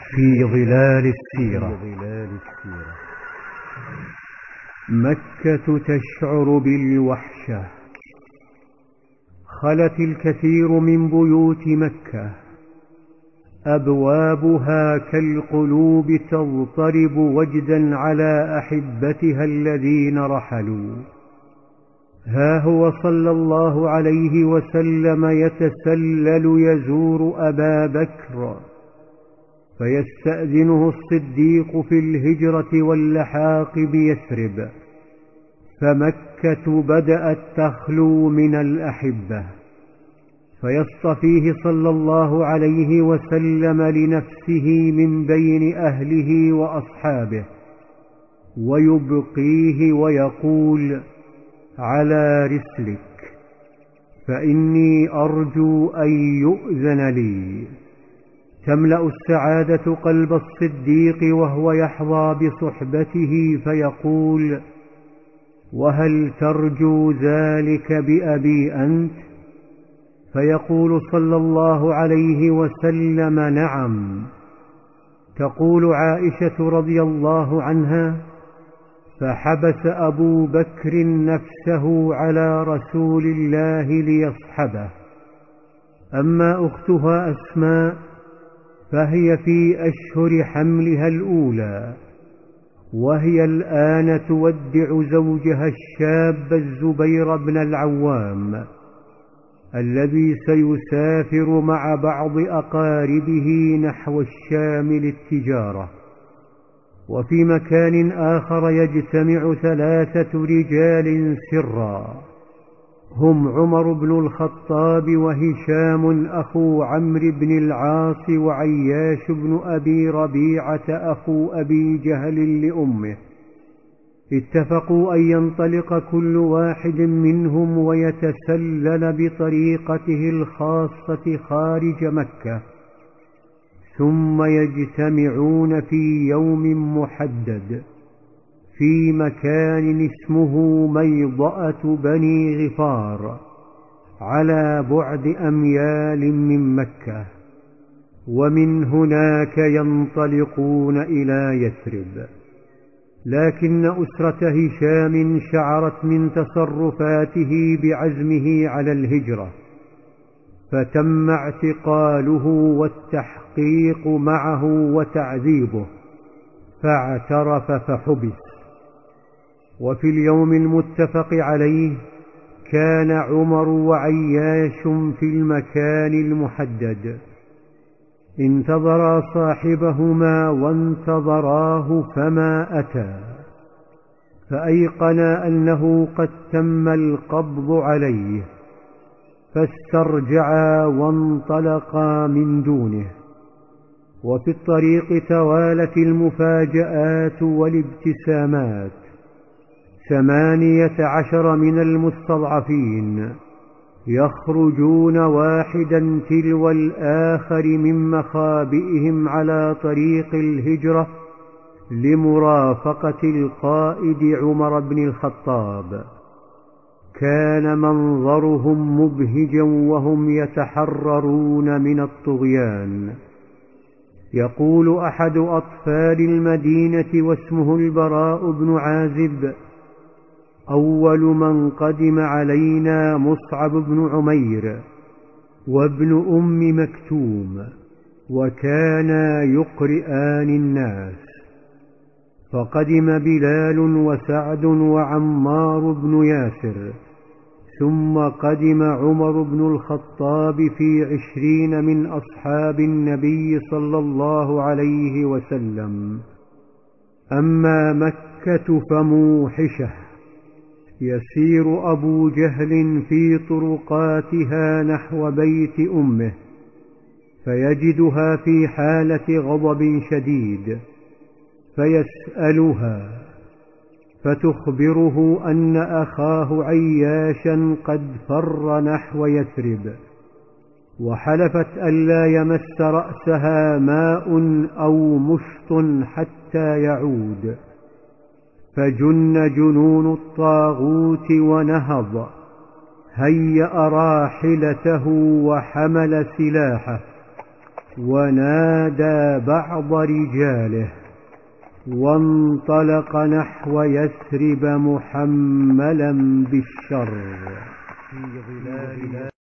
في ظلال السيرة. مكة تشعر بالوحشة. خلت الكثير من بيوت مكة، أبوابها كالقلوب تضطرب وجدا على أحبتها الذين رحلوا. ها هو صلى الله عليه وسلم يتسلل يزور أبا بكر، فيستأذنه الصديق في الهجرة واللحاق بيثرب، فمكة بدأت تخلو من الأحبة، فيصطفيه صلى الله عليه وسلم لنفسه من بين أهله وأصحابه، ويبقيه ويقول: على رسلك، فإني أرجو أن يؤذن لي. تملأ السعادة قلب الصديق وهو يحظى بصحبته، فيقول: وهل ترجو ذلك بأبي أنت؟ فيقول صلى الله عليه وسلم: نعم. تقول عائشة رضي الله عنها: فحبس أبو بكر نفسه على رسول الله ليصحبه. أما أختها أسماء فهي في أشهر حملها الأولى، وهي الآن تودع زوجها الشاب الزبير بن العوام الذي سيسافر مع بعض أقاربه نحو الشام للتجارة. وفي مكان آخر يجتمع 3 رجال سرا، هم عمر بن الخطاب وهشام أخو عمرو بن العاص وعياش بن أبي ربيعة أخو أبي جهل لأمه. اتفقوا أن ينطلق كل واحد منهم ويتسلل بطريقته الخاصة خارج مكة، ثم يجتمعون في يوم محدد في مكان اسمه ميضأة بني غفار، على بعد أميال من مكة، ومن هناك ينطلقون إلى يثرب. لكن أسرة هشام شعرت من تصرفاته بعزمه على الهجرة، فتم اعتقاله والتحقيق معه وتعذيبه، فاعترف فحبس. وفي اليوم المتفق عليه كان عمر وعياش في المكان المحدد، انتظرا صاحبهما وانتظراه فما أتى، فأيقنا أنه قد تم القبض عليه، فاسترجعا وانطلقا من دونه. وفي الطريق توالت المفاجآت والابتسامات. 18 من المستضعفين يخرجون واحدا تلو الآخر من مخابئهم على طريق الهجرة لمرافقة القائد عمر بن الخطاب. كان منظرهم مبهجا وهم يتحررون من الطغيان. يقول أحد أطفال المدينة واسمه البراء بن عازب: أول من قدم علينا مصعب بن عمير وابن أم مكتوم، وكانا يقرئان الناس. فقدم بلال وسعد وعمار بن ياسر، ثم قدم عمر بن الخطاب في 20 من أصحاب النبي صلى الله عليه وسلم. أما مكة فموحشة. يسير أبو جهل في طرقاتها نحو بيت أمه، فيجدها في حالة غضب شديد، فيسألها، فتخبره أن أخاه عياشا قد فر نحو يثرب، وحلفت ألا يمس رأسها ماء أو مشط حتى يعود. فجن جنون الطاغوت ونهض، هيأ راحلته وحمل سلاحه، ونادى بعض رجاله وانطلق نحو يثرب محملا بالشر في ظلال